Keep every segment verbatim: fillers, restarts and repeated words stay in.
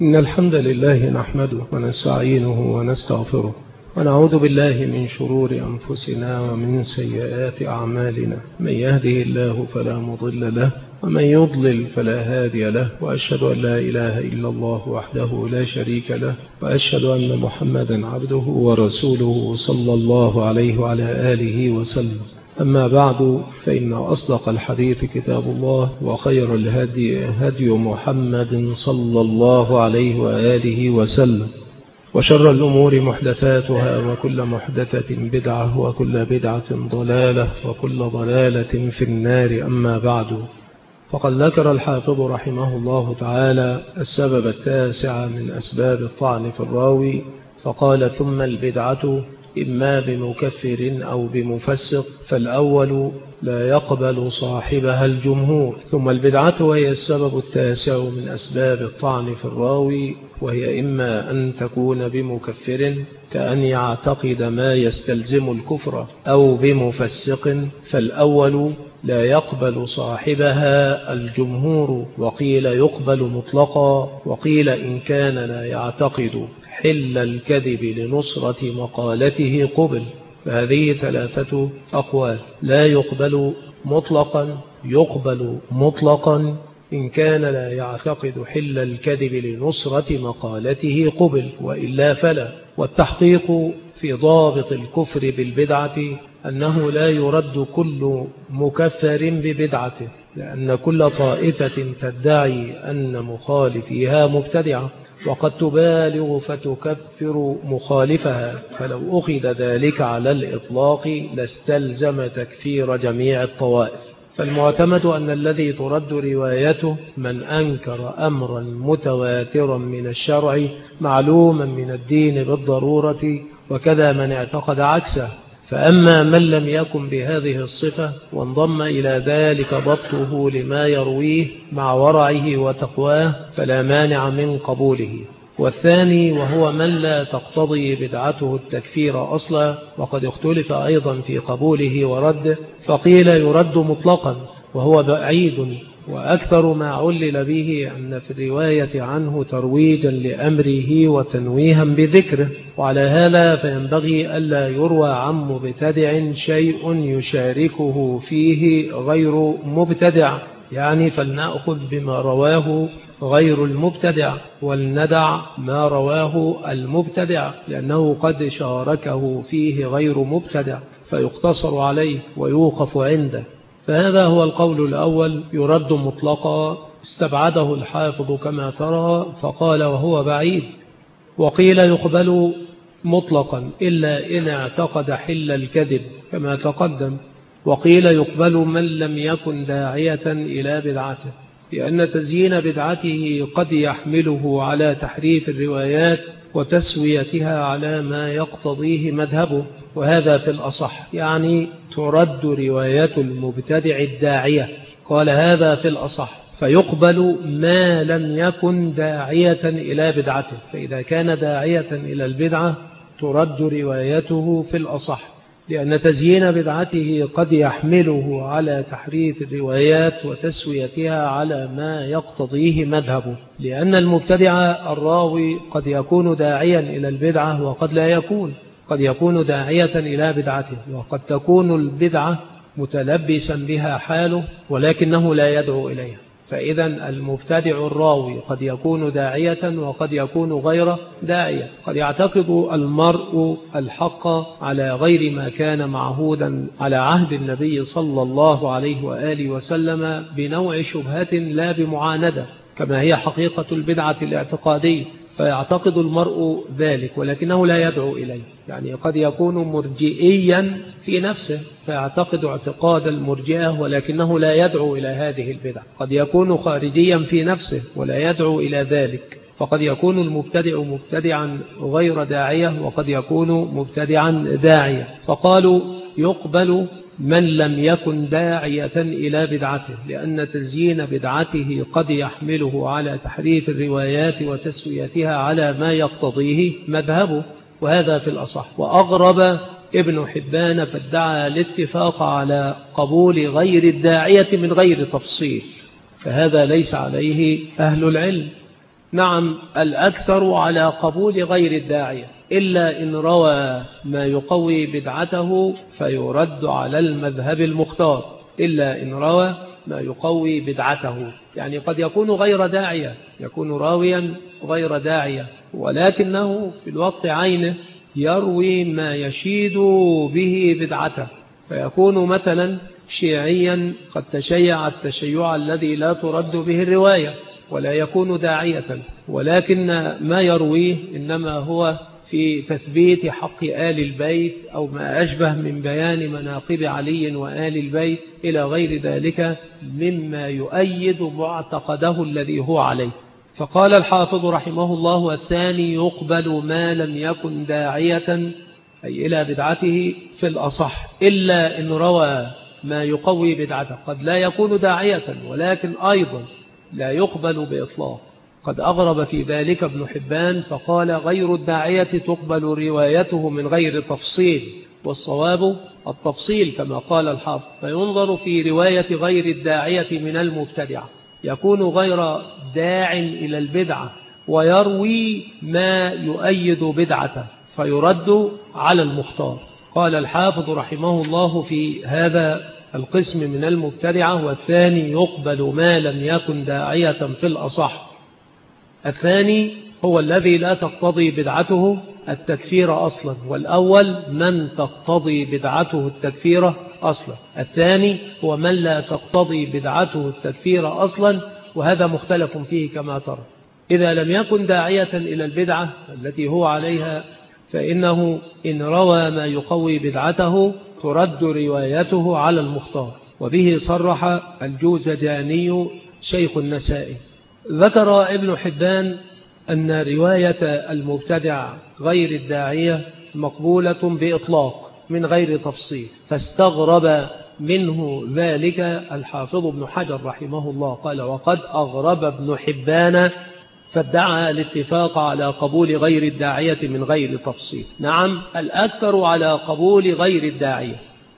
إن الحمد لله نحمده ونستعينه ونستغفره ونعوذ بالله من شرور أنفسنا ومن سيئات أعمالنا. من يهده الله فلا مضل له ومن يضلل فلا هادي له، وأشهد أن لا إله إلا الله وحده لا شريك له، وأشهد أن محمدا عبده ورسوله صلى الله عليه وعلى آله وسلم. أما بعد، فإن أصدق الحديث كتاب الله، وخير الهدي هدي محمد صلى الله عليه وآله وسلم، وشر الأمور محدثاتها، وكل محدثة بدعة، وكل بدعة ضلالة، وكل ضلالة في النار. أما بعد، فقد ذكر الحافظ رحمه الله تعالى السبب التاسع من أسباب الطعن في الراوي، فقال: ثم البدعة إما بمكفر أو بمفسق، فالأول لا يقبل صاحبها الجمهور. ثم البدعة وهي السبب التاسع من أسباب الطعن في الراوي، وهي إما أن تكون بمكفر كأن يعتقد ما يستلزم الكفر، أو بمفسق، فالأول لا يقبل صاحبها الجمهور، وقيل يقبل مطلقا، وقيل إن كان لا يعتقد حل الكذب لنصرة مقالته قبل. فهذه ثلاثة أقوال: لا يقبل مطلقا، يقبل مطلقا، إن كان لا يعتقد حل الكذب لنصرة مقالته قبل، وإلا فلا. والتحقيق في ضابط الكفر بالبدعة أنه لا يرد كل مكفر ببدعته، لأن كل طائفة تدعي أن مخالفيها مبتدعة، وقد تبالغ فتكفر مخالفها، فلو أخذ ذلك على الإطلاق لاستلزم تكفير جميع الطوائف. فالمعتمد أن الذي ترد روايته من أنكر أمرا متواترا من الشرع معلوما من الدين بالضرورة، وكذا من اعتقد عكسه. فأما من لم يكن بهذه الصفة وانضم إلى ذلك ضبطه لما يرويه مع ورعه وتقواه، فلا مانع من قبوله. والثاني وهو من لا تقتضي بدعته التكفير أصلا، وقد اختلف أيضا في قبوله ورده، فقيل يرد مطلقا، وهو بعيد، وأكثر ما علل به أن في الرواية عنه ترويجا لأمره وتنويها بذكره. وعلى هذا فينبغي ألا يروى عن مبتدع شيء يشاركه فيه غير مبتدع، يعني فلنأخذ بما رواه غير المبتدع، ولندع ما رواه المبتدع، لأنه قد شاركه فيه غير مبتدع، فيقتصر عليه ويوقف عنده. فهذا هو القول الأول، يرد مطلقا، استبعده الحافظ كما ترى، فقال وهو بعيد. وقيل يقبل مطلقا إلا إن اعتقد حل الكذب كما تقدم. وقيل يقبل من لم يكن داعية إلى بدعته، لأن تزيين بدعته قد يحمله على تحريف الروايات وتسويتها على ما يقتضيه مذهبه، وهذا في الأصح، يعني ترد روايات المبتدع الداعية. قال هذا في الأصح، فيقبل ما لم يكن داعية إلى بدعته، فإذا كان داعية إلى البدعة ترد روايته في الأصح، لأن تزيين بدعته قد يحمله على تحريف الروايات وتسويتها على ما يقتضيه مذهبه. لأن المبتدع الراوي قد يكون داعيا إلى البدعة وقد لا يكون، قد يكون داعية إلى بدعته، وقد تكون البدعة متلبسا بها حاله ولكنه لا يدعو إليها. فإذا المبتدع الراوي قد يكون داعية وقد يكون غير داعية، قد يعتقد المرء الحق على غير ما كان معهودا على عهد النبي صلى الله عليه وآله وسلم بنوع شبهة لا بمعاندة، كما هي حقيقة البدعة الاعتقادية، فيعتقد المرء ذلك ولكنه لا يدعو إليه. يعني قد يكون مرجئيا في نفسه فيعتقد اعتقاد المرجئة ولكنه لا يدعو إلى هذه البدع. قد يكون خارجيا في نفسه ولا يدعو إلى ذلك. فقد يكون المبتدع مبتدعا غير داعية، وقد يكون مبتدعا داعية. فقالوا يقبل من لم يكن داعية إلى بدعته، لأن تزيين بدعته قد يحمله على تحريف الروايات وتسويتها على ما يقتضيه مذهبه، وهذا في الأصح. وأغرب ابن حبان فادعى الاتفاق على قبول غير الداعية من غير تفصيل، فهذا ليس عليه أهل العلم. نعم، الأكثر على قبول غير الداعية، إلا إن روى ما يقوي بدعته فيرد على المذهب المختار، إلا إن روى ما يقوي بدعته. يعني قد يكون غير داعية، يكون راويا غير داعية، ولكنه في الوقت عينه يروي ما يشيد به بدعته، فيكون مثلا شيعيا قد تشيع التشيع الذي لا ترد به الرواية، ولا يكون داعية، ولكن ما يرويه إنما هو في تثبيت حق آل البيت أو ما أشبه من بيان مناقب علي وآل البيت إلى غير ذلك مما يؤيد معتقده الذي هو عليه. فقال الحافظ رحمه الله: والثاني يقبل ما لم يكن داعية أي إلى بدعته في الأصح، إلا إن روى ما يقوي بدعته. قد لا يكون داعية ولكن أيضا لا يقبل بإطلاق. قد أغرب في ذلك ابن حبان فقال: غير الداعية تقبل روايته من غير تفصيل، والصواب التفصيل كما قال الحافظ. فينظر في رواية غير الداعية من المبتدعة، يكون غير داع إلى البدعة ويروي ما يؤيد بدعته فيرد على المختار. قال الحافظ رحمه الله في هذا القسم من المبتدعة: والثاني يقبل ما لم يكن داعية في الأصح. الثاني هو الذي لا تقتضي بدعته التكفير أصلا، والأول من تقتضي بدعته التكفير أصلا. الثاني هو من لا تقتضي بدعته التكفير أصلا، وهذا مختلف فيه كما ترى. إذا لم يكن داعية إلى البدعة التي هو عليها فإنه إن روى ما يقوي بدعته ترد روايته على المختار، وبه صرح الجوزجاني شيخ النسائي. ذكر ابن حبان أن رواية المبتدع غير الداعية مقبولة بإطلاق من غير تفصيل، فاستغرب منه ذلك الحافظ ابن حجر رحمه الله، قال: وقد أغرب ابن حبان فادعى الاتفاق على قبول غير الداعية من غير تفصيل. نعم، الأكثر على قبول غير الداعية،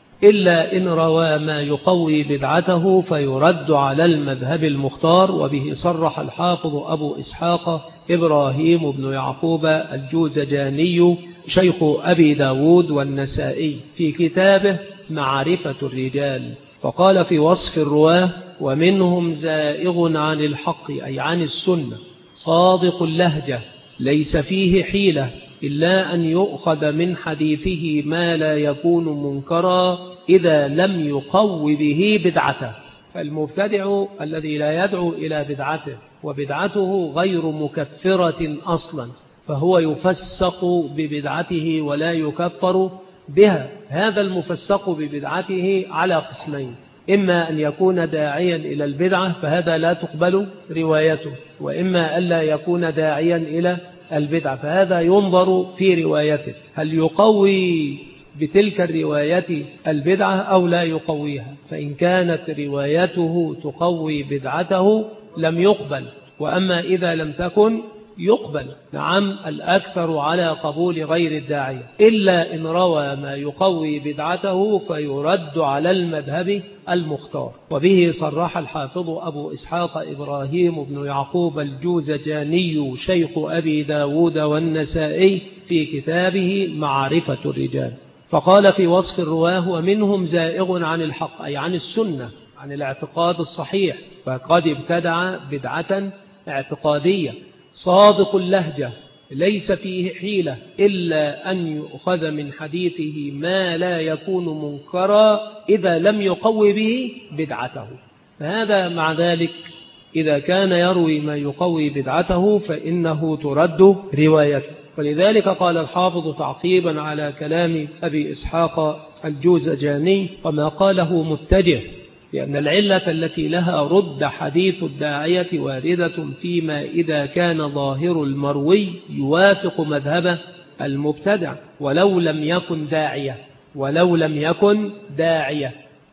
إلا إن روى ما يقوي بدعته فيرد على المذهب المختار، وبه صرح الحافظ أبو إسحاق إبراهيم بن يعقوب الجوزجاني شيخ أبي داود والنسائي في كتابه معرفة الرجال، فقال في وصف الرواه: ومنهم زائغ عن الحق أي عن السنة، صادق اللهجة ليس فيه حيلة إلا أن يؤخذ من حديثه ما لا يكون منكرا إذا لم يقو به بدعته. فالمبتدع الذي لا يدعو إلى بدعته وبدعته غير مكفرة أصلا فهو يفسق ببدعته ولا يكفر بها. هذا المفسق ببدعته على قسمين: إما أن يكون داعيا إلى البدعة فهذا لا تقبل روايته، وإما ألا يكون داعيا إلى البدعة فهذا ينظر في روايته هل يقوي بتلك الرواية البدعة أو لا يقويها. فإن كانت روايته تقوي بدعته لم يقبل، وأما إذا لم تكن يقبل. نعم، الأكثر على قبول غير الداعية، إلا إن روى ما يقوي بدعته فيرد على المذهب المختار. وبه صرح الحافظ أبو إسحاق إبراهيم بن يعقوب الجوزجاني شيخ أبي داود والنسائي في كتابه معرفة الرجال، فقال في وصف الرواه: ومنهم زائغ عن الحق أي عن السنة، عن الاعتقاد الصحيح، فقد ابتدع بدعة اعتقادية، صادق اللهجة ليس فيه حيلة إلا أن يؤخذ من حديثه ما لا يكون منكرا إذا لم يقوي به بدعته. فهذا مع ذلك إذا كان يروي ما يقوي بدعته فإنه ترد روايته. ولذلك قال الحافظ تعقيبا على كلام أبي إسحاق الجوزجاني: وما قاله متجه، لأن العلة التي لها رد حديث الداعية واردة فيما إذا كان ظاهر المروي يوافق مذهب المبتدع ولو لم يكن داعية ولو لم يكن داعية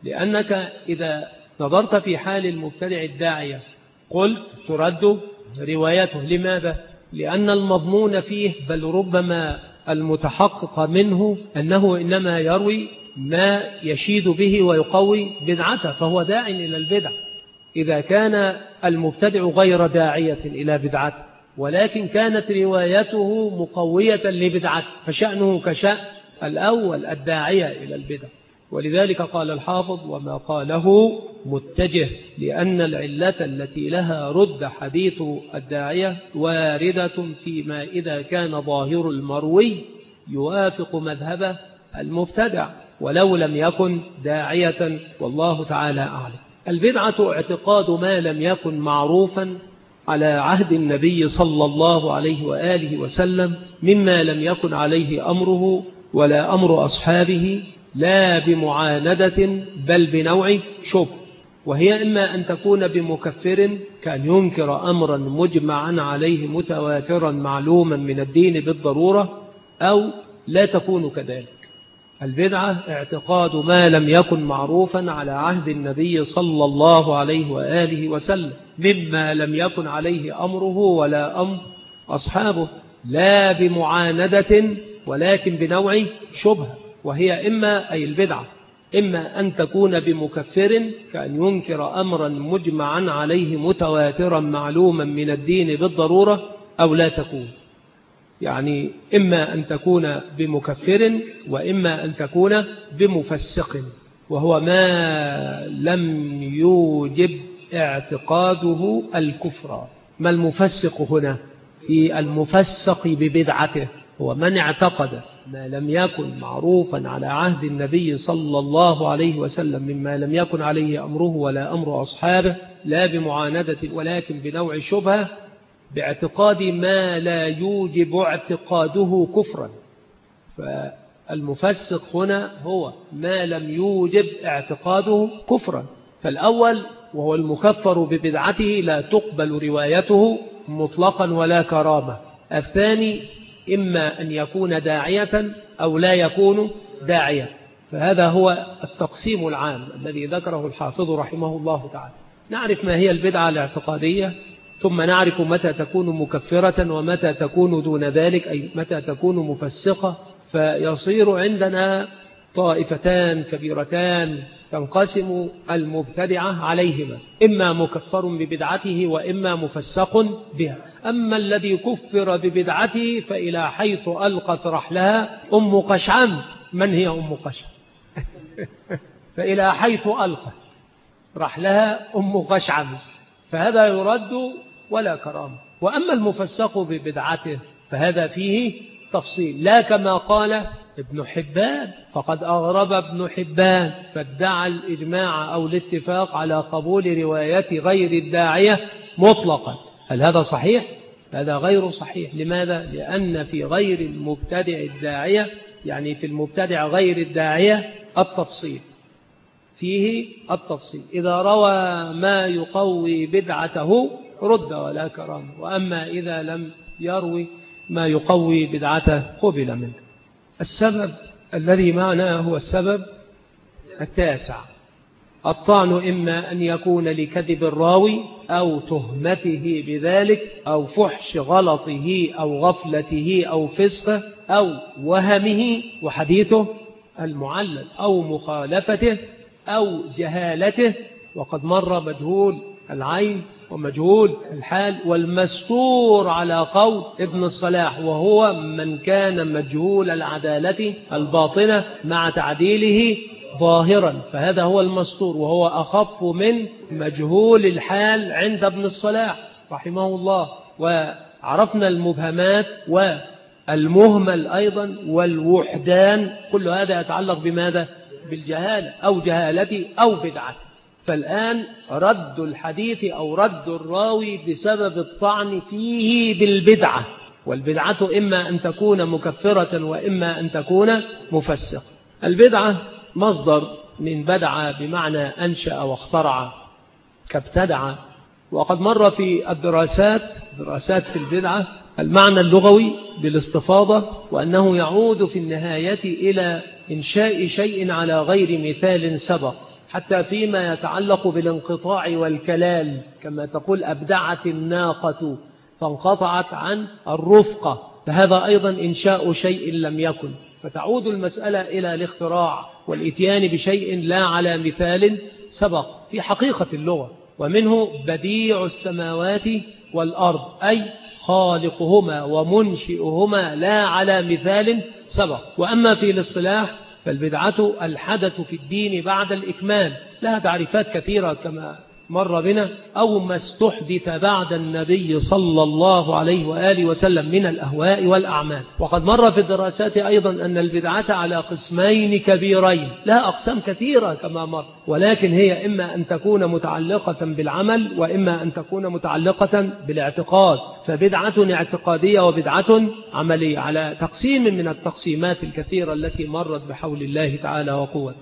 لأنك إذا نظرت في حال المبتدع الداعية قلت ترد روايته. لماذا؟ لأن المضمون فيه بل ربما المتحقق منه أنه إنما يروي ما يشيد به ويقوي بدعته، فهو داع إلى البدع. إذا كان المبتدع غير داعية إلى بدعته ولكن كانت روايته مقوية لبدعته، فشأنه كشأن الأول الداعية إلى البدع. ولذلك قال الحافظ: وما قاله متجه، لأن العلة التي لها رد حديث الداعية واردة فيما إذا كان ظاهر المروي يوافق مذهب المبتدع ولو لم يكن داعية، والله تعالى أعلم. البدعة اعتقاد ما لم يكن معروفا على عهد النبي صلى الله عليه وآله وسلم مما لم يكن عليه أمره ولا أمر أصحابه، لا بمعاندة بل بنوع شبه، وهي إما أن تكون بمكفر كان ينكر أمرا مجمعا عليه متواترا معلوما من الدين بالضرورة، أو لا تكون كذلك. البدعة اعتقاد ما لم يكن معروفا على عهد النبي صلى الله عليه وآله وسلم مما لم يكن عليه أمره ولا أمر أصحابه، لا بمعاندة ولكن بنوع شبه، وهي إما أي البدعة إما أن تكون بمكفر كأن ينكر أمرا مجمعا عليه متواترا معلوما من الدين بالضرورة، أو لا تكون، يعني إما أن تكون بمكفر وإما أن تكون بمفسق، وهو ما لم يوجب اعتقاده الكفر. ما المفسق هنا؟ في المفسق ببدعته هو من اعتقد ما لم يكن معروفا على عهد النبي صلى الله عليه وسلم مما لم يكن عليه أمره ولا أمر أصحابه، لا بمعاندة ولكن بنوع شبهة، باعتقاد ما لا يوجب اعتقاده كفرا. فالمفسق هنا هو ما لم يوجب اعتقاده كفرا. فالأول وهو المكفر ببدعته لا تقبل روايته مطلقا ولا كرامة. الثاني إما أن يكون داعية أو لا يكون داعية. فهذا هو التقسيم العام الذي ذكره الحافظ رحمه الله تعالى. نعرف ما هي البدعة الاعتقادية، ثم نعرف متى تكون مكفرة ومتى تكون دون ذلك، أي متى تكون مفسقة. فيصير عندنا طائفتان كبيرتان تنقسم المبتدعة عليهما، إما مكفر ببدعته وإما مفسق بها. أما الذي كفر ببدعته فإلى حيث ألقت رحلها أم قشعم. من هي أم قشعم؟ فإلى حيث ألقت رحلها أم قشعم، فهذا يرد ولا كرامة. وأما المفسق ببدعته فهذا فيه تفصيل، لا كما قال ابن حبان، فقد أغرب ابن حبان فادعى الإجماع أو الاتفاق على قبول رواية غير الداعية مطلقا. هل هذا صحيح؟ هذا غير صحيح. لماذا؟ لأن في غير المبتدع الداعية، يعني في المبتدع غير الداعية التفصيل، فيه التفصيل. إذا روى ما يقوي بدعته رد ولا كرامة، وأما إذا لم يروي ما يقوي بدعته قبل منه. السبب الذي معنا هو السبب التاسع: الطعن إما أن يكون لكذب الراوي أو تهمته بذلك أو فحش غلطه أو غفلته أو فسقه أو وهمه وحديثه المعلل أو مخالفته أو جهالته. وقد مر مجهول العين ومجهول الحال والمستور على قول ابن الصلاح، وهو من كان مجهول العدالة الباطنة مع تعديله ظاهرا، فهذا هو المستور، وهو أخف من مجهول الحال عند ابن الصلاح رحمه الله. وعرفنا المبهمات والمهمل أيضا والوحدان، كل هذا يتعلق بماذا؟ بالجهالة أو جهالته أو بدعته. فالآن رد الحديث أو رد الراوي بسبب الطعن فيه بالبدعة، والبدعة إما أن تكون مكفرة وإما أن تكون مفسقة. البدعة مصدر من بدع بمعنى أنشأ واخترع كابتدع، وقد مر في الدراسات دراسات في البدعة المعنى اللغوي بالاستفاضة، وأنه يعود في النهاية إلى إنشاء شيء على غير مثال سبق، حتى فيما يتعلق بالانقطاع والكلال، كما تقول أبدعت الناقة فانقطعت عن الرفقة، فهذا أيضا إنشاء شيء لم يكن. فتعود المسألة إلى الاختراع والإتيان بشيء لا على مثال سبق في حقيقة اللغة. ومنه بديع السماوات والأرض، أي خالقهما ومنشئهما لا على مثال سبق. وأما في الاصطلاح فالبدعة الحدث في الدين بعد الإكمال، لها تعريفات كثيرة كما مر بنا، أو ما استحدث بعد النبي صلى الله عليه وآله وسلم من الأهواء والأعمال. وقد مر في الدراسات أيضا أن البدعة على قسمين كبيرين، لها أقسام كثيرة كما مر، ولكن هي إما أن تكون متعلقة بالعمل وإما أن تكون متعلقة بالاعتقاد، فبدعة اعتقادية وبدعة عملية على تقسيم من التقسيمات الكثيرة التي مرت بحول الله تعالى وقوته.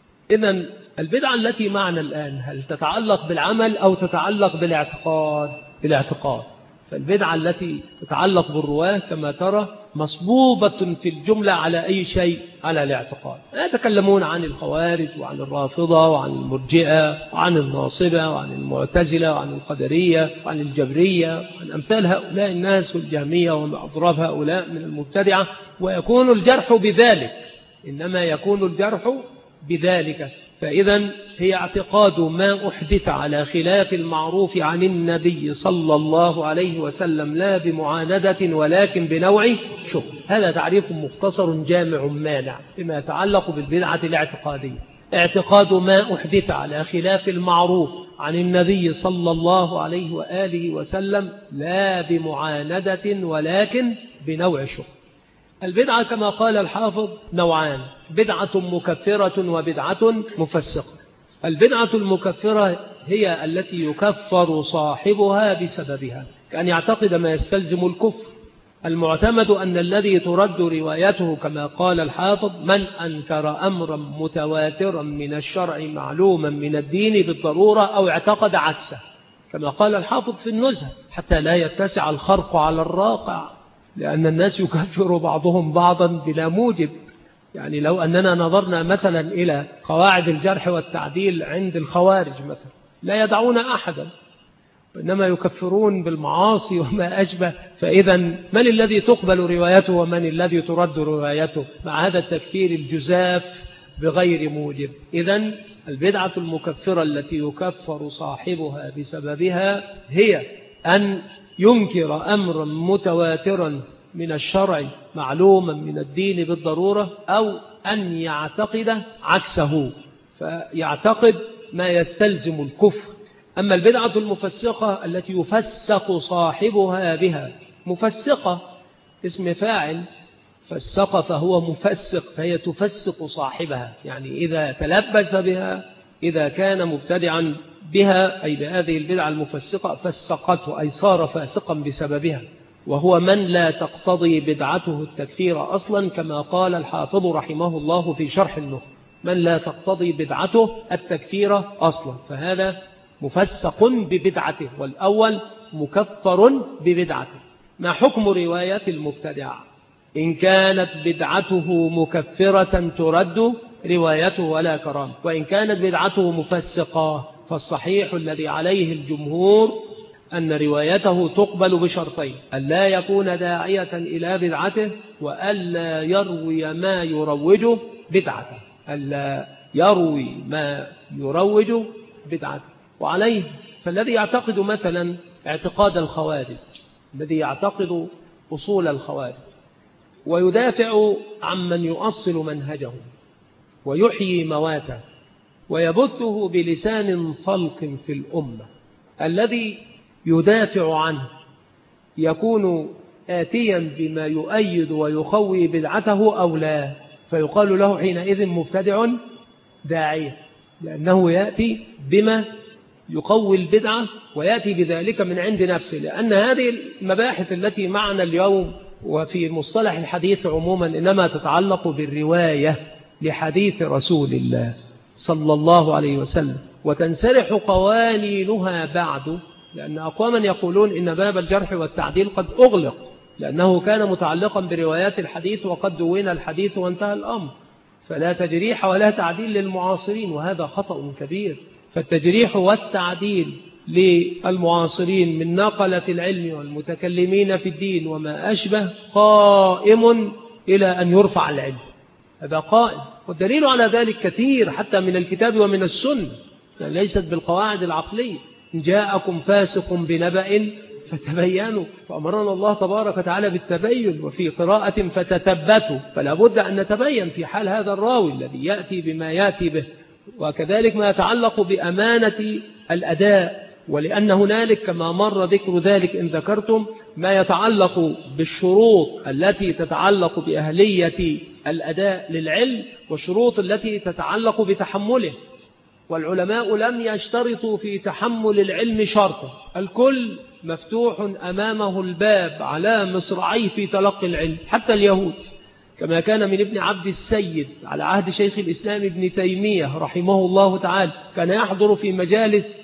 إذن البدعة التي معنا الآن هل تتعلق بالعمل أو تتعلق بالاعتقاد؟ بالاعتقاد. فالبدعة التي تتعلق بالرواة كما ترى مصبوبة في الجملة على أي شيء؟ على الاعتقاد. يتكلمون عن الخوارج وعن الرافضة وعن المرجئة وعن الناصبة وعن المعتزلة وعن القدرية وعن الجبرية وعن أمثال هؤلاء الناس والجهمية وأضراب هؤلاء من المبتدعة، ويكون الجرح بذلك، إنما يكون الجرح بذلك. فإذا هي اعتقاد ما أحدث على خلاف المعروف عن النبي صلى الله عليه وسلم لا بمعاندة ولكن بنوع شبه. هذا تعريف مختصر جامع مانع بما يتعلق بالبدعة الاعتقادية. اعتقاد ما أحدث على خلاف المعروف عن النبي صلى الله عليه وآله وسلم لا بمعاندة ولكن بنوع شبه. البدعة كما قال الحافظ نوعان: بدعة مكفرة وبدعة مفسقة. البدعة المكفرة هي التي يكفر صاحبها بسببها، كأن يعتقد ما يستلزم الكفر. المعتمد أن الذي ترد روايته كما قال الحافظ: من أنكر أمرا متواترا من الشرع معلوما من الدين بالضرورة أو اعتقد عكسه، كما قال الحافظ في النزهة، حتى لا يتسع الخرق على الراقع، لأن الناس يكفر بعضهم بعضا بلا موجب. يعني لو أننا نظرنا مثلا إلى قواعد الجرح والتعديل عند الخوارج مثلا لا يدعون أحدا، وإنما يكفرون بالمعاصي وما أشبه. فإذا من الذي تقبل روايته ومن الذي ترد روايته مع هذا التكفير الجزاف بغير موجب؟ إذن البدعة المكفرة التي يكفر صاحبها بسببها هي أن ينكر أمرا متواترا من الشرع معلوما من الدين بالضرورة، أو أن يعتقد عكسه فيعتقد ما يستلزم الكفر. أما البدعة المفسقة التي يفسق صاحبها بها، مفسقة اسم فاعل، فسق فهو مفسق، فهي تفسق صاحبها، يعني إذا تلبس بها، إذا كان مبتدعا بها أي بهذه البدعة المفسقة فسقته، أي صار فاسقا بسببها، وهو من لا تقتضي بدعته التكفير أصلا، كما قال الحافظ رحمه الله في شرح النخبة: من لا تقتضي بدعته التكفير أصلا، فهذا مفسق ببدعته، والأول مكفر ببدعته. ما حكم رواية المبتدع؟ إن كانت بدعته مكفرة ترد روايته ولا كرامة، وإن كانت بدعته مفسقة فالصحيح الذي عليه الجمهور أن روايته تقبل بشرطين: ألا يكون داعية إلى بدعته، وألا يروي ما يروج بدعته، ألا يروي ما يروج بدعته. وعليه فالذي يعتقد مثلا اعتقاد الخوارج، الذي يعتقد أصول الخوارج ويدافع عمن يؤصل منهجهم ويحيي مواته ويبثه بلسان طلق في الأمة، الذي يدافع عنه يكون آتيا بما يؤيد ويخوي بدعته أو لا؟ فيقال له حينئذ مبتدع داعية، لأنه يأتي بما يقوي البدعة ويأتي بذلك من عند نفسه. لأن هذه المباحث التي معنا اليوم وفي مصطلح الحديث عموما إنما تتعلق بالرواية لحديث رسول الله صلى الله عليه وسلم، وتنسرح قوانينها بعد، لأن أقواما يقولون إن باب الجرح والتعديل قد أغلق لأنه كان متعلقا بروايات الحديث وقد دون الحديث وانتهى الأمر، فلا تجريح ولا تعديل للمعاصرين، وهذا خطأ كبير. فالتجريح والتعديل للمعاصرين من نقلة العلم والمتكلمين في الدين وما أشبه قائم إلى أن يرفع العلم، هذا قائم، والدليل على ذلك كثير حتى من الكتاب ومن السنة، يعني ليست بالقواعد العقلية. إن جاءكم فاسق بنبأ فتبينوا، فأمرنا الله تبارك وتعالى بالتبين. وفي قراءة فتتبتوا، فلا بد أن نتبين في حال هذا الراوي الذي يأتي بما يأتي به. وكذلك ما يتعلق بأمانة الأداء، ولأن هنالك كما مر ذكر ذلك إن ذكرتم ما يتعلق بالشروط التي تتعلق بأهلية الأداء للعلم، والشروط التي تتعلق بتحمله. والعلماء لم يشترطوا في تحمل العلم شرطا، الكل مفتوح أمامه الباب على مصراعيه في تلقي العلم، حتى اليهود، كما كان من ابن عبد السيد على عهد شيخ الإسلام ابن تيمية رحمه الله تعالى، كان يحضر في مجالس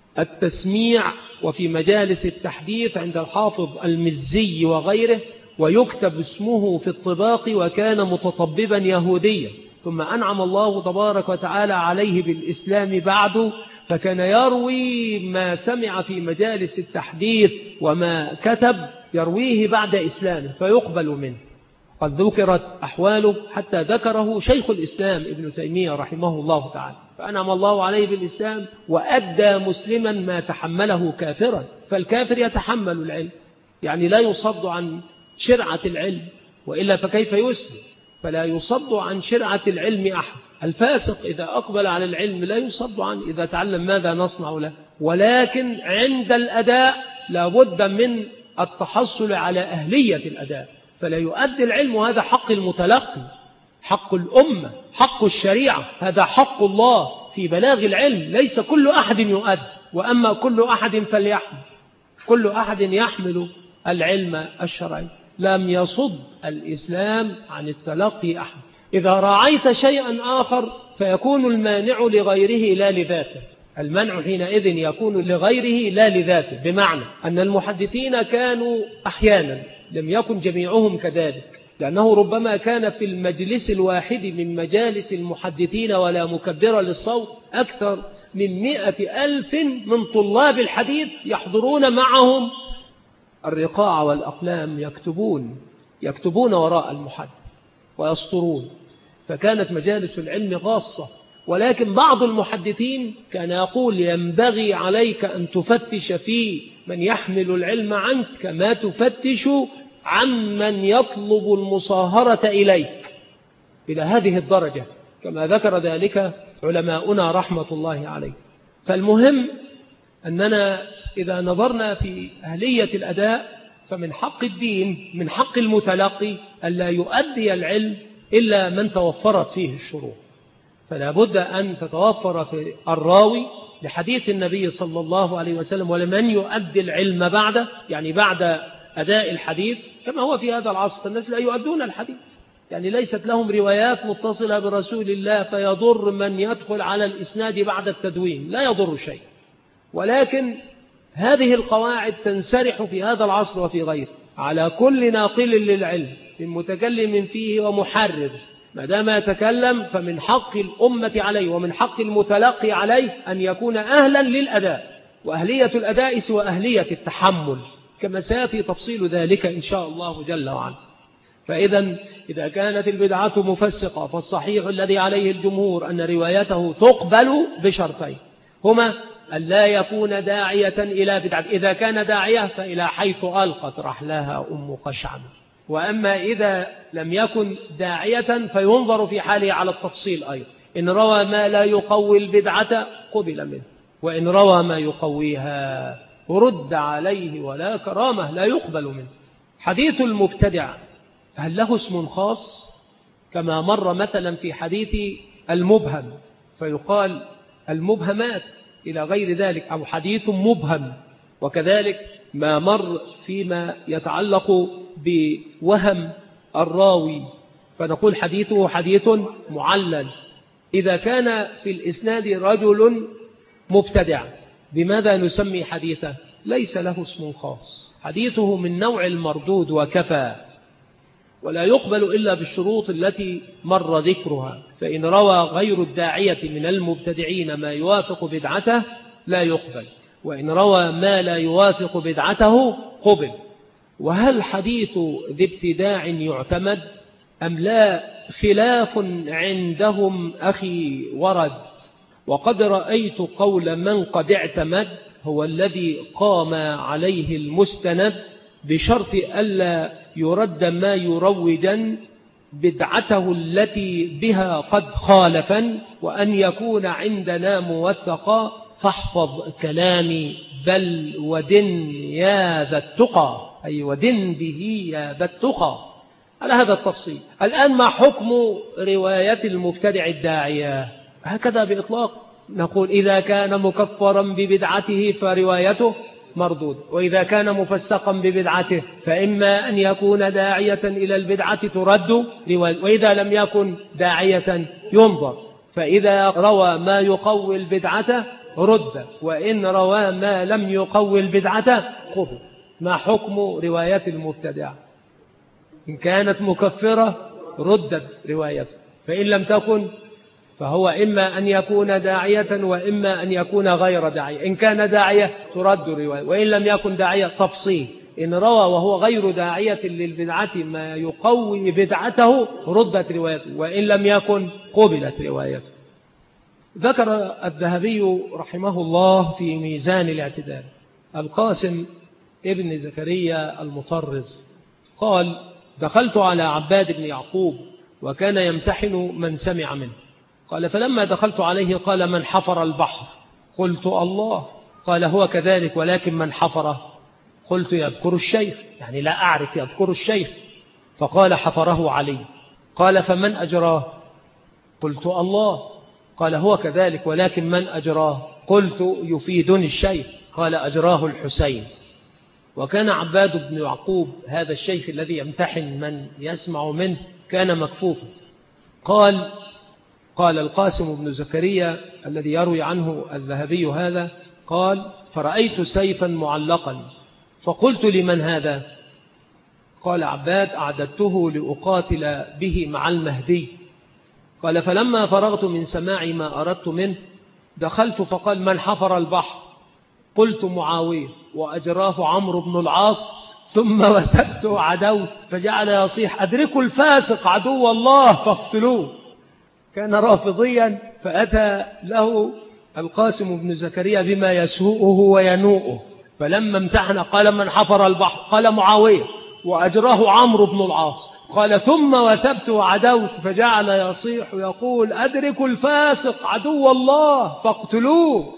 التسميع وفي مجالس التحديث عند الحافظ المزي وغيره، ويكتب اسمه في الطباق، وكان متطببا يهوديا، ثم أنعم الله تبارك وتعالى عليه بالإسلام بعد، فكان يروي ما سمع في مجالس التحديث وما كتب يرويه بعد إسلامه فيقبل منه. قد ذكرت أحواله حتى ذكره شيخ الإسلام ابن تيمية رحمه الله تعالى، فأنعم الله عليه بالإسلام وأدى مسلما ما تحمله كافرا. فالكافر يتحمل العلم، يعني لا يصد عن شرعة العلم، وإلا فكيف يسلم؟ فلا يصد عن شرعة العلم أحد. الفاسق إذا أقبل على العلم لا يصد عنه إذا تعلم ماذا نصنع له، ولكن عند الأداء لا بد من التحصل على أهلية الأداء، فلا يؤدي العلم، وهذا حق المتلقي، حق الأمة، حق الشريعة، هذا حق الله في بلاغ العلم. ليس كل أحد يؤدي، وأما كل أحد فليحمل، كل أحد يحمل العلم الشرعي. لم يصد الإسلام عن التلقي أحد. إذا راعيت شيئا آخر فيكون المانع لغيره لا لذاته، المنع حينئذ يكون لغيره لا لذاته، بمعنى أن المحدثين كانوا أحيانا، لم يكن جميعهم كذلك، لأنه ربما كان في المجلس الواحد من مجالس المحدثين ولا مكبر للصوت أكثر من مئة ألف من طلاب الحديث يحضرون معهم الرقاع والأقلام، يكتبون يكتبون وراء المحدث ويسطرون، فكانت مجالس العلم خاصة. ولكن بعض المحدثين كان يقول ينبغي عليك أن تفتش في من يحمل العلم عنك كما تفتش عن من يطلب المصاهرة إليك، إلى هذه الدرجة، كما ذكر ذلك علماؤنا رحمة الله عليه. فالمهم أننا إذا نظرنا في أهلية الأداء فمن حق الدين، من حق المتلقي ألا يؤدي العلم إلا من توفرت فيه الشروط. فلا بد أن تتوفر في الراوي لحديث النبي صلى الله عليه وسلم، ولمن يؤدي العلم بعده، يعني بعد أداء الحديث، كما هو في هذا العصر فالناس لا يؤدون الحديث، يعني ليست لهم روايات متصلة برسول الله فيضر من يدخل على الإسناد بعد التدوين، لا يضر شيء. ولكن هذه القواعد تنسرح في هذا العصر وفي غيره على كل ناقل للعلم من متكلم فيه ومحرر، ما دام يتكلم فمن حق الأمة عليه ومن حق المتلقي عليه أن يكون أهلا للأداء، وأهلية الأداء سوى أهلية التحمل، كما سيأتي تفصيل ذلك إن شاء الله جل وعلا. فإذا إذا كانت البدعة مفسقة فالصحيح الذي عليه الجمهور أن روايته تقبل بشرطين، هما أن لا يكون داعية إلى بدعة، إذا كان داعية فإلى حيث ألقت رحلها أم قشعم، وأما إذا لم يكن داعية فينظر في حاله على التفصيل أيضا، إن روى ما لا يقوي البدعة قبل منه، وإن روى ما يقويها رد عليه ولا كرامة لا يقبل منه. حديث المبتدع هل له اسم خاص؟ كما مر مثلا في حديث المبهم فيقال المبهمات إلى غير ذلك، أو حديث مبهم. وكذلك ما مر فيما يتعلق بوهم الراوي فنقول حديثه حديث معلل. إذا كان في الإسناد رجل مبتدع بماذا نسمي حديثه؟ ليس له اسم خاص، حديثه من نوع المردود وكفى، ولا يقبل إلا بالشروط التي مر ذكرها. فإن روى غير الداعية من المبتدعين ما يوافق بدعته لا يقبل، وإن روى ما لا يوافق بدعته قبل. وهل حديث ذي ابتداع يعتمد أم لا؟ خلاف عندهم أخي ورد، وقد رأيت قول من قد اعتمد هو الذي قام عليه المستند بشرط ألا يرد ما يروجا بدعته التي بها قد خالفا، وأن يكون عندنا موثقا. فاحفظ كلامي بل ودن يا ذا التقى، أي ودن به يا ذا التقى، على هذا التفصيل. الآن ما حكم رواية المبتدع الداعية؟ هكذا بإطلاق نقول إذا كان مكفرا ببدعته فروايته مردود، وإذا كان مفسقا ببدعته فإما أن يكون داعية إلى البدعة ترد رواية، وإذا لم يكن داعية ينظر، فإذا روى ما يقوي البدعة رد، وإن روى ما لم يقوي البدعة قبل. ما حكم رواية المبتدع؟ إن كانت مكفرة ردت روايته، فإن لم تكن فهو إما أن يكون داعية وإما أن يكون غير داعية. إن كان داعية ترد رواية، وإن لم يكن داعية تفصيل. إن روى وهو غير داعية للبدعة ما يقوي بدعته ردت روايته، وإن لم يكن قبلت روايته. ذكر الذهبي رحمه الله في ميزان الاعتدال القاسم ابن زكريا المطرز قال: دخلت على عباد بن يعقوب وكان يمتحن من سمع منه. قال: فلما دخلت عليه قال: من حفر البحر؟ قلت: الله. قال: هو كذلك ولكن من حفره؟ قلت: يذكر الشيخ، يعني لا أعرف يذكر الشيخ. فقال: حفره علي. قال: فمن أجراه؟ قلت: الله. قال: هو كذلك ولكن من أجراه؟ قلت: يفيدني الشيخ. قال: أجراه الحسين. وكان عباد بن يعقوب هذا الشيخ الذي يمتحن من يسمع منه كان مكفوفا. قال قال القاسم بن زكريا الذي يروي عنه الذهبي هذا قال: فرأيت سيفا معلقا فقلت: لمن هذا؟ قال عباد: أعددته لأقاتل به مع المهدي. قال: فلما فرغت من سماع ما أردت منه دخلت فقال: من حفر البحر؟ قلت: معاوية. وأجراه عمرو بن العاص. ثم وثبت عدوت فجعل يصيح: أدركوا الفاسق عدو الله فاقتلوه. كان رافضيا، فأتى له القاسم بن زكريا بما يسوءه وينوءه، فلما امتحن قال: من حفر البحر؟ قال: معاوية. وأجراه عمرو بن العاص. قال: ثم وثبت وعدوت فجعل يصيح يقول: أدركوا الفاسق عدو الله فاقتلوه.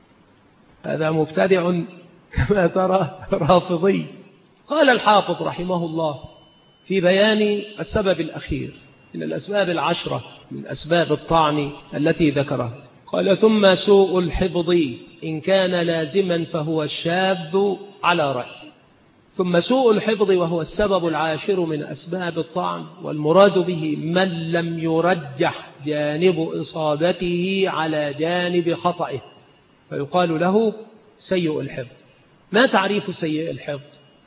هذا مبتدع كما ترى رافضي. قال الحافظ رحمه الله في بيان السبب الأخير من الأسباب العشرة من أسباب الطعن التي ذكرها، قال: ثم سوء الحفظ إن كان لازما فهو الشاذ على رأي. ثم سوء الحفظ وهو السبب العاشر من أسباب الطعن، والمراد به من لم يرجح جانب إصابته على جانب خطئه، فيقال له سيء الحفظ. ما تعريف سيء الحفظ؟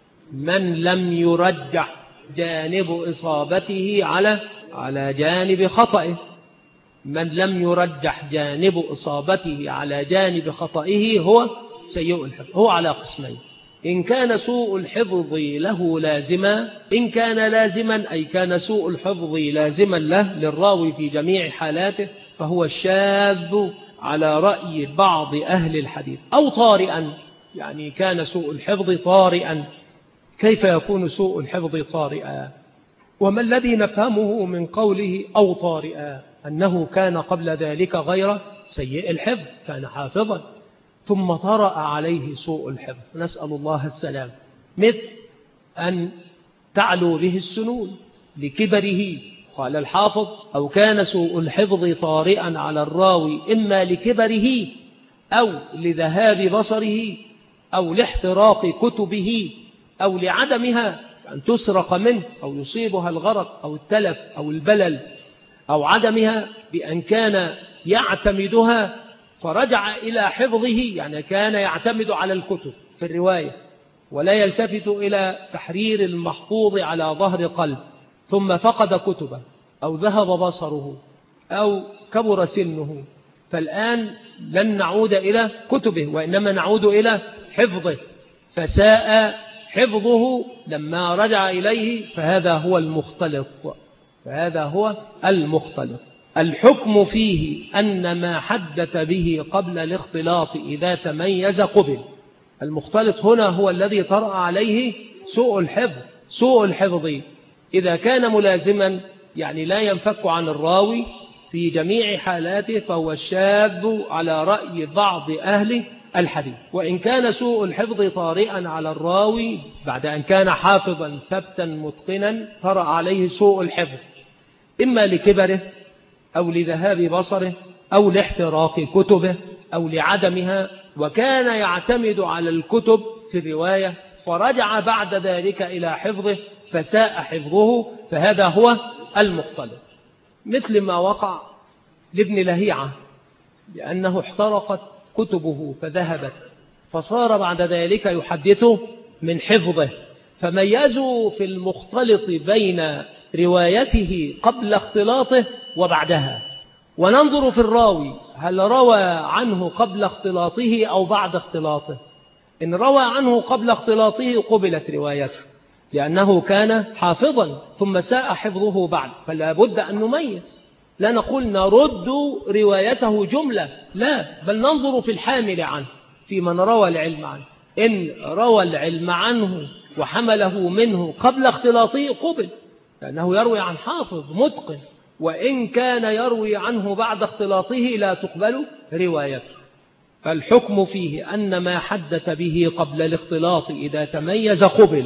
من لم يرجح جانب إصابته على على جانب خطئه. من لم يرجح جانب إصابته على جانب خطئه هو سيء الحفظ. هو على قسمين: إن كان سوء الحفظ له لازما، إن كان لازما أي كان سوء الحفظ لازما له للراوي في جميع حالاته فهو الشاذ على رأي بعض أهل الحديث، أو طارئا، يعني كان سوء الحفظ طارئا. كيف يكون سوء الحفظ طارئا؟ وما الذي نفهمه من قوله أو طارئا؟ أنه كان قبل ذلك غير سيء الحفظ، كان حافظا ثم طرأ عليه سوء الحفظ، نسأل الله السلام، مثل أن تعلو به السنون لكبره. قال الحافظ: أو كان سوء الحفظ طارئا على الراوي إما لكبره أو لذهاب بصره أو لاحتراق كتبه أو لعدمها، أن تسرق منه أو يصيبها الغرق أو التلف أو البلل، أو عدمها بأن كان يعتمدها فرجع إلى حفظه، يعني كان يعتمد على الكتب في الرواية ولا يلتفت إلى تحرير المحفوظ على ظهر قلب، ثم فقد كتبه أو ذهب بصره أو كبر سنه، فالآن لن نعود إلى كتبه وإنما نعود إلى حفظه، فساء حفظه لما رجع إليه، فهذا هو المختلط فهذا هو المختلط. الحكم فيه أن ما حدث به قبل الاختلاط إذا تميز قبل، المختلط هنا هو الذي طرأ عليه سوء الحفظ. سوء الحفظ إذا كان ملازما يعني لا ينفك عن الراوي في جميع حالاته فهو الشاذ على رأي بعض أهل الحديث. وإن كان سوء الحفظ طارئا على الراوي بعد أن كان حافظا ثبتا متقنا طرأ عليه سوء الحفظ إما لكبره أو لذهاب بصره أو لاحتراق كتبه أو لعدمها، وكان يعتمد على الكتب في الرواية فرجع بعد ذلك إلى حفظه فساء حفظه، فهذا هو المختلط. مثل ما وقع لابن لهيعة لأنه احترقت كتبه فذهبت فصار بعد ذلك يحدث من حفظه، فميزوا في المختلط بين روايته قبل اختلاطه وبعدها. وننظر في الراوي هل روى عنه قبل اختلاطه أو بعد اختلاطه. إن روى عنه قبل اختلاطه قبلت روايته لأنه كان حافظا ثم ساء حفظه بعد، فلا بد أن نميز. لا نقول نرد روايته جملة، لا، بل ننظر في الحامل عنه، في من روى العلم عنه. إن روى العلم عنه وحمله منه قبل اختلاطه قبل لأنه يروي عن حافظ متقن، وإن كان يروي عنه بعد اختلاطه لا تقبل روايته. فالحكم فيه أن ما حدث به قبل الاختلاط إذا تميز قبل،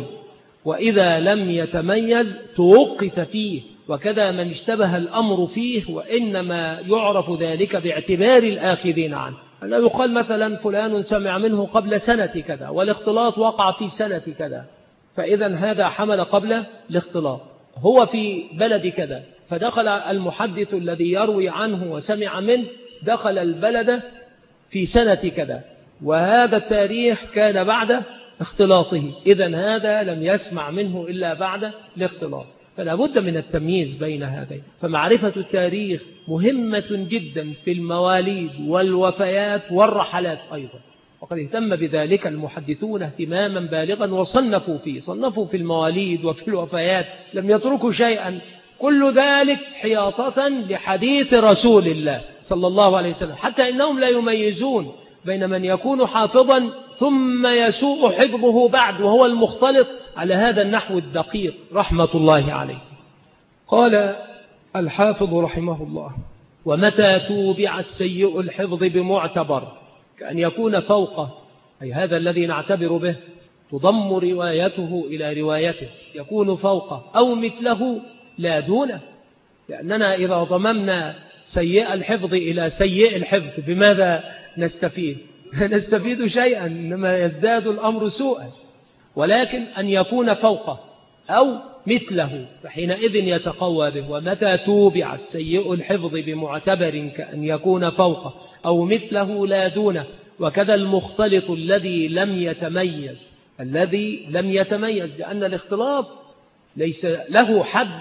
وإذا لم يتميز توقف فيه، وكذا من اشتبه الأمر فيه، وإنما يعرف ذلك باعتبار الآخذين عنه. لا يقال مثلا فلان سمع منه قبل سنة كذا والاختلاط وقع في سنة كذا، فإذا هذا حمل قبل الاختلاط. هو في بلد كذا فدخل المحدث الذي يروي عنه وسمع منه دخل البلد في سنة كذا، وهذا التاريخ كان بعد اختلاطه، إذن هذا لم يسمع منه إلا بعد الاختلاط. فلا بد من التمييز بين هذين. فمعرفة التاريخ مهمة جدا في المواليد والوفيات والرحلات أيضا، وقد اهتم بذلك المحدثون اهتماما بالغا وصنفوا فيه، صنفوا في المواليد وفي الوفيات، لم يتركوا شيئا. كل ذلك حياطة لحديث رسول الله صلى الله عليه وسلم، حتى إنهم لا يميزون بين من يكون حافظا ثم يسوء حفظه بعد وهو المختلط على هذا النحو الدقيق رحمة الله عليه. قال الحافظ رحمه الله: ومتى توبع السيء الحفظ بمعتبر كأن يكون فوقه، أي هذا الذي نعتبر به تضم روايته إلى روايته، يكون فوقه أو مثله لا دونه. لأننا إذا ضممنا سيء الحفظ إلى سيء الحفظ بماذا نستفيد؟ نستفيد شيئا، إنما يزداد الأمر سوءا. ولكن أن يكون فوقه أو مثله فحينئذ يتقوى به. ومتى توبع السيء الحفظ بمعتبر كأن يكون فوقه أو مثله لا دونه. وكذا المختلط الذي لم يتميز، الذي لم يتميز لأن الاختلاط ليس له حد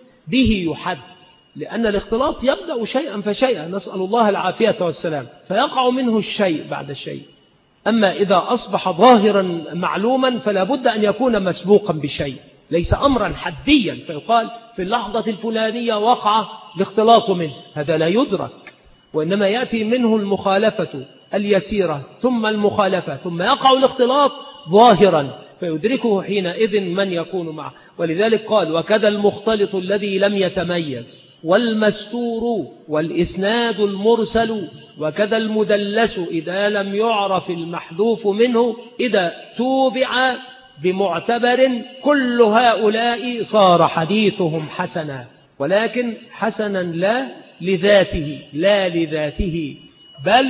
به يحد، لأن الاختلاط يبدأ شيئا فشيئا، نسأل الله العافية والسلام، فيقع منه الشيء بعد الشيء. أما إذا أصبح ظاهرا معلوما فلا بد أن يكون مسبوقا بشيء، ليس أمرا حديا فيقال في اللحظة الفلانية وقع الاختلاط منه، هذا لا يدرك، وإنما يأتي منه المخالفة اليسيرة ثم المخالفة ثم يقع الاختلاط ظاهرا فيدركه حينئذ من يكون معه. ولذلك قال: وكذا المختلط الذي لم يتميز، والمستور، والإسناد المرسل، وكذا المدلس إذا لم يعرف المحذوف منه إذا توبع بمعتبر، كل هؤلاء صار حديثهم حسنا، ولكن حسنا لا لذاته لا لذاته بل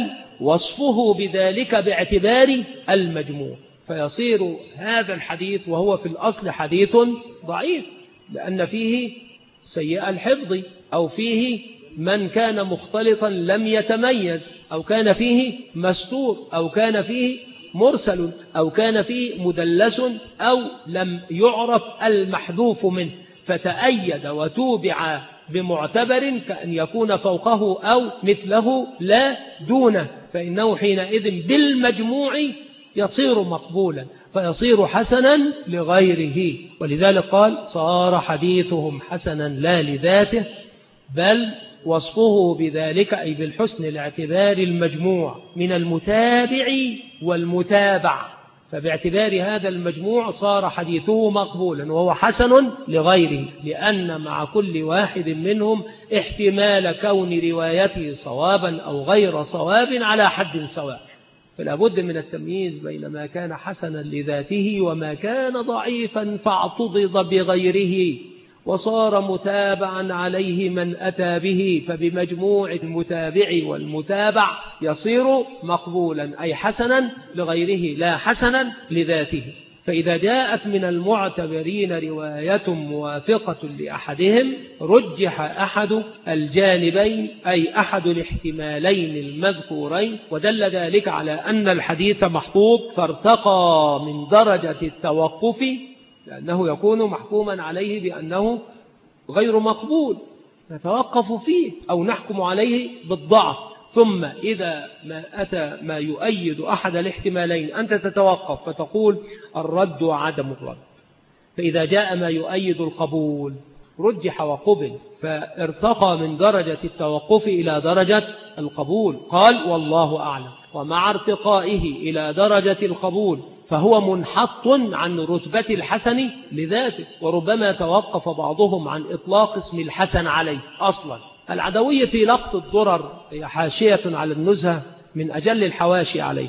وصفه بذلك باعتبار المجموع، فيصير هذا الحديث وهو في الأصل حديث ضعيف لأن فيه سيء الحفظ، أو فيه من كان مختلطا لم يتميز، أو كان فيه مستور، أو كان فيه مرسل، أو كان فيه مدلس، أو لم يعرف المحذوف منه، فتأيد وتوبع بمعتبر كأن يكون فوقه أو مثله لا دونه، فإنه حينئذ بالمجموع يصير مقبولا فيصير حسنا لغيره. ولذلك قال: صار حديثهم حسنا لا لذاته بل وصفه بذلك، أي بالحسن الاعتبار المجموع من المتابع والمتابع، فباعتبار هذا المجموع صار حديثه مقبولا، وهو حسن لغيره، لأن مع كل واحد منهم احتمال كون روايته صوابا أو غير صواب على حد سواء. فلا بد من التمييز بين ما كان حسنا لذاته وما كان ضعيفا فاعتضد بغيره وصار متابعا عليه من أتى به، فبمجموع المتابع والمتابع يصير مقبولا، أي حسنا لغيره لا حسنا لذاته. فإذا جاءت من المعتبرين رواية موافقة لأحدهم رجح أحد الجانبين، أي أحد الاحتمالين المذكورين، ودل ذلك على أن الحديث محفوظ، فارتقى من درجة التوقف، لأنه يكون محكوما عليه بأنه غير مقبول نتوقف فيه أو نحكم عليه بالضعف، ثم إذا ما أتى ما يؤيد أحد الاحتمالين أنت تتوقف فتقول الرد وعدم الرد. فإذا جاء ما يؤيد القبول رجح وقبل، فارتقى من درجة التوقف إلى درجة القبول. قال والله أعلم. ومع ارتقائه إلى درجة القبول فهو منحط عن رتبة الحسن لذاته، وربما توقف بعضهم عن إطلاق اسم الحسن عليه أصلا. العدوي في لقط الضرر هي حاشية على النزهة من أجل الحواشي عليه،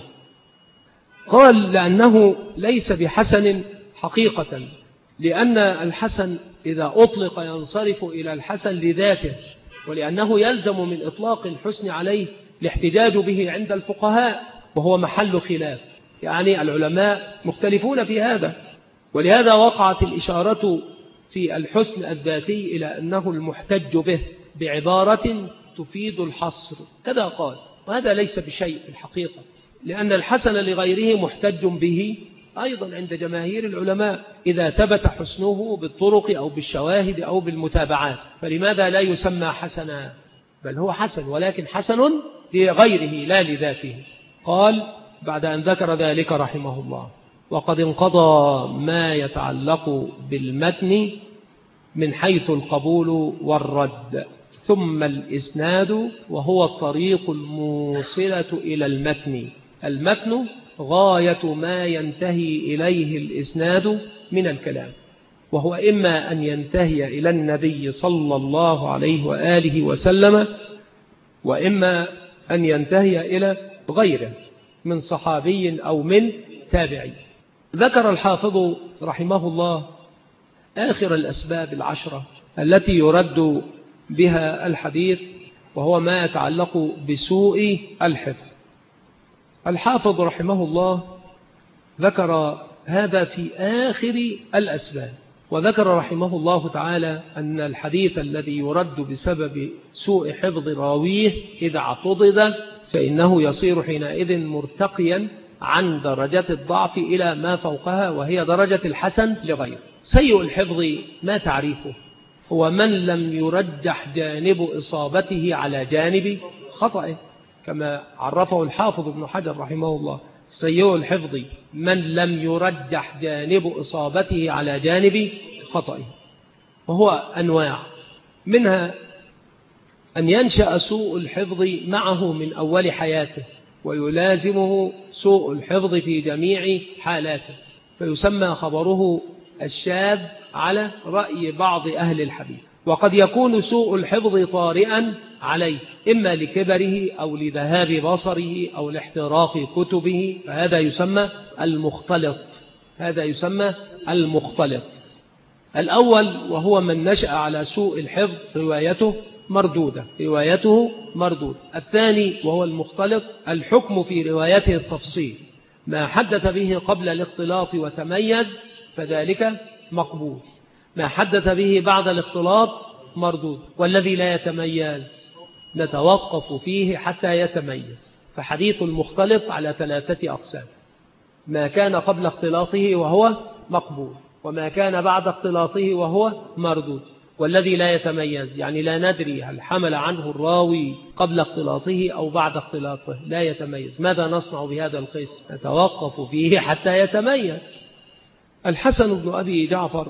قال لأنه ليس بحسن حقيقة، لأن الحسن إذا أطلق ينصرف إلى الحسن لذاته، ولأنه يلزم من إطلاق الحسن عليه الاحتجاج به عند الفقهاء، وهو محل خلاف، يعني العلماء مختلفون في هذا. ولهذا وقعت الإشارة في الحسن الذاتي إلى أنه المحتج به بعبارة تفيد الحصر كذا قال، وهذا ليس بشيء في الحقيقة، لأن الحسن لغيره محتج به أيضا عند جماهير العلماء إذا ثبت حسنه بالطرق أو بالشواهد أو بالمتابعات، فلماذا لا يسمى حسنا؟ بل هو حسن، ولكن حسن لغيره لا لذاته. قال بعد أن ذكر ذلك رحمه الله: وقد انقضى ما يتعلق بالمتن من حيث القبول والرد، ثم الإسناد وهو الطريق الموصلة إلى المتن. المتن غاية ما ينتهي إليه الإسناد من الكلام، وهو إما أن ينتهي إلى النبي صلى الله عليه وآله وسلم، وإما أن ينتهي إلى غيره من صحابي أو من تابعي. ذكر الحافظ رحمه الله آخر الأسباب العشرة التي يرد بها الحديث، وهو ما يتعلق بسوء الحفظ. الحافظ رحمه الله ذكر هذا في آخر الأسباب، وذكر رحمه الله تعالى أن الحديث الذي يرد بسبب سوء حفظ راويه إذا اعتضد فإنه يصير حينئذ مرتقيا عن درجة الضعف إلى ما فوقها، وهي درجة الحسن لغيره. سيء الحفظ ما تعريفه؟ هو من لم يرجح جانب إصابته على جانب خطأه، كما عرفه الحافظ ابن حجر رحمه الله: سيء الحفظ من لم يرجح جانب إصابته على جانب خطأه. وهو أنواع، منها أن ينشأ سوء الحفظ معه من أول حياته، ويلازمه سوء الحفظ في جميع حالاته، فيسمى خبره الشاذ على رأي بعض أهل الحديث. وقد يكون سوء الحفظ طارئا عليه، إما لكبره أو لذهاب بصره أو لاحتراق كتبه، فهذا يسمى المختلط. هذا يسمى المختلط. الأول وهو من نشأ على سوء الحفظ روايته مردودة، روايته مردودة. الثاني وهو المختلط الحكم في روايته التفصيل، ما حدث به قبل الاختلاط وتميز فذلك مقبول، ما حدث به بعد الاختلاط مردود. والذي لا يتميز نتوقف فيه حتى يتميز. فحديث المختلط على ثلاثة أقسام: ما كان قبل اختلاطه وهو مقبول، وما كان بعد اختلاطه وهو مردود، والذي لا يتميز يعني لا ندري هل حمل عنه الراوي قبل اختلاطه أو بعد اختلاطه، لا يتميز. ماذا نصنع بهذا القسم؟ نتوقف فيه حتى يتميز. الحسن بن أبي جعفر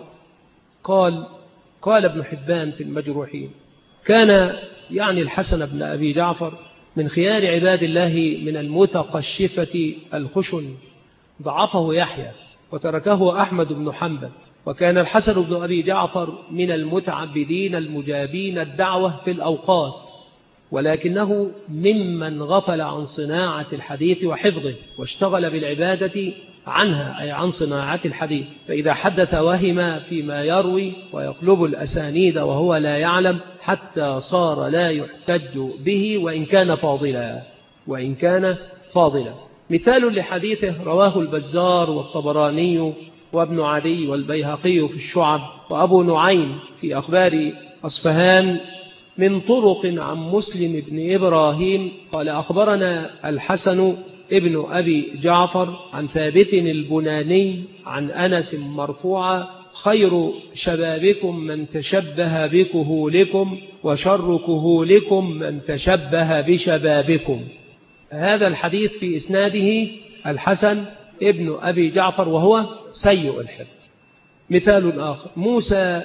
قال قال ابن حبان في المجروحين: كان يعني الحسن بن أبي جعفر من خيار عباد الله من المتقشفة الخشن، ضعفه يحيى وتركه أحمد بن حنبل. وكان الحسن بن أبي جعفر من المتعبدين المجابين الدعوة في الأوقات، ولكنه ممن غفل عن صناعة الحديث وحفظه واشتغل بالعبادة عنها، أي عن صناعة الحديث. فإذا حدث وهم فيما يروي ويقلب الأسانيد وهو لا يعلم، حتى صار لا يحتج به وإن كان فاضلا وإن كان فاضلا. مثال لحديثه رواه البزار والطبراني وابن عدي والبيهقي في الشعب وأبو نعيم في أخبار أصفهان من طرق عن مسلم بن إبراهيم قال أخبرنا الحسن ابن أبي جعفر عن ثابت البناني عن أنس مرفوعا: خير شبابكم من تشبه بكهولكم وشر كهولكم من تشبه بشبابكم. هذا الحديث في إسناده الحسن ابن أبي جعفر وهو سيء الحفظ. مثال آخر موسى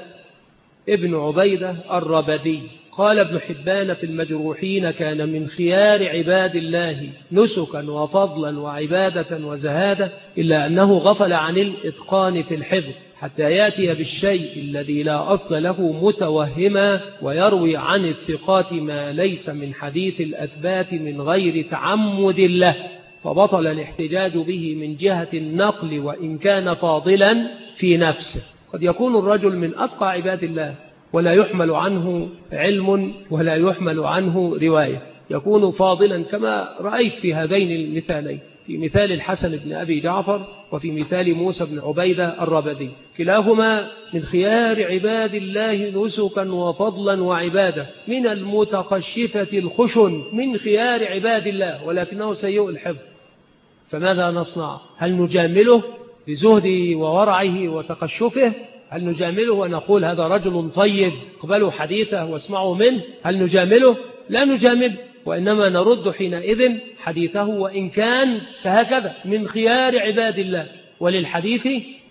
ابن عبيدة الربدي قال ابن حبان في المجروحين: كان من خيار عباد الله نسكا وفضلا وعبادة وزهادة، إلا أنه غفل عن الإتقان في الحفظ حتى يأتي بالشيء الذي لا أصل له متوهما، ويروي عن الثقات ما ليس من حديث الأثبات من غير تعمد له، فبطل الاحتجاج به من جهة النقل وإن كان فاضلا في نفسه. قد يكون الرجل من أتقى عباد الله ولا يحمل عنه علم ولا يحمل عنه رواية، يكون فاضلا كما رأيت في هذين المثالين، في مثال الحسن بن أبي جعفر وفي مثال موسى بن عبيدة الربدي، كلاهما من خيار عباد الله نسكا وفضلا وعبادة، من المتقشفة الخشن، من خيار عباد الله، ولكنه سيء الحفظ. فماذا نصنع؟ هل نجامله بزهده وورعه وتقشفه؟ هل نجامله ونقول هذا رجل طيب اقبلوا حديثه واسمعوا منه؟ هل نجامله؟ لا نجامله، وإنما نرد حينئذ حديثه وإن كان فهكذا من خيار عباد الله. وللحديث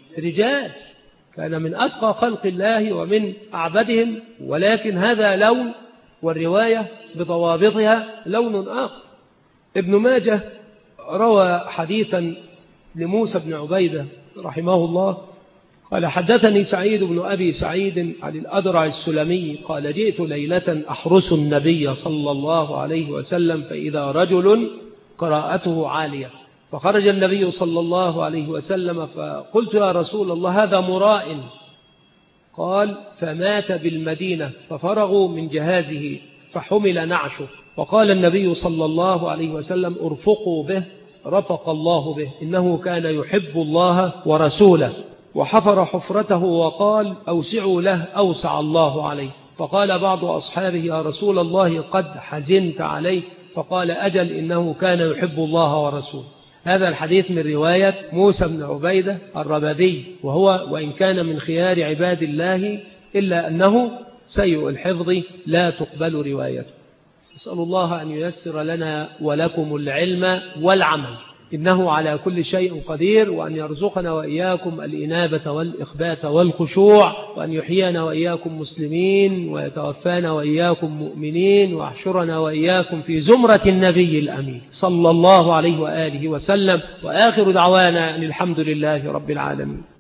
رجال، كان من أتقى خلق الله ومن أعبدهم، ولكن هذا لون والرواية بضوابطها لون آخر. ابن ماجه روى حديثا لموسى بن عبيدة رحمه الله قال: حدثني سعيد بن أبي سعيد عن الأدرع السلمي قال: جئت ليلة أحرس النبي صلى الله عليه وسلم فإذا رجل قراءته عالية، فخرج النبي صلى الله عليه وسلم فقلت: يا رسول الله هذا مراء. قال: فمات بالمدينة ففرغوا من جهازه فحمل نعشه، وقال النبي صلى الله عليه وسلم: ارفقوا به رفق الله به، إنه كان يحب الله ورسوله. وحفر حفرته وقال: أوسعوا له أوسع الله عليه. فقال بعض أصحابه: يا رسول الله قد حزنت عليه. فقال: أجل، إنه كان يحب الله ورسوله. هذا الحديث من رواية موسى بن عبيدة الربدي، وهو وإن كان من خيار عباد الله إلا أنه سيء الحفظ لا تقبل روايته. أسأل الله أن ييسر لنا ولكم العلم والعمل، إنه على كل شيء قدير، وأن يرزقنا وإياكم الإنابة والإخبات والخشوع، وأن يحيينا وإياكم مسلمين، ويتوفانا وإياكم مؤمنين، ويحشرنا وإياكم في زمرة النبي الأمين صلى الله عليه وآله وسلم. وآخر دعوانا أن الحمد لله رب العالمين.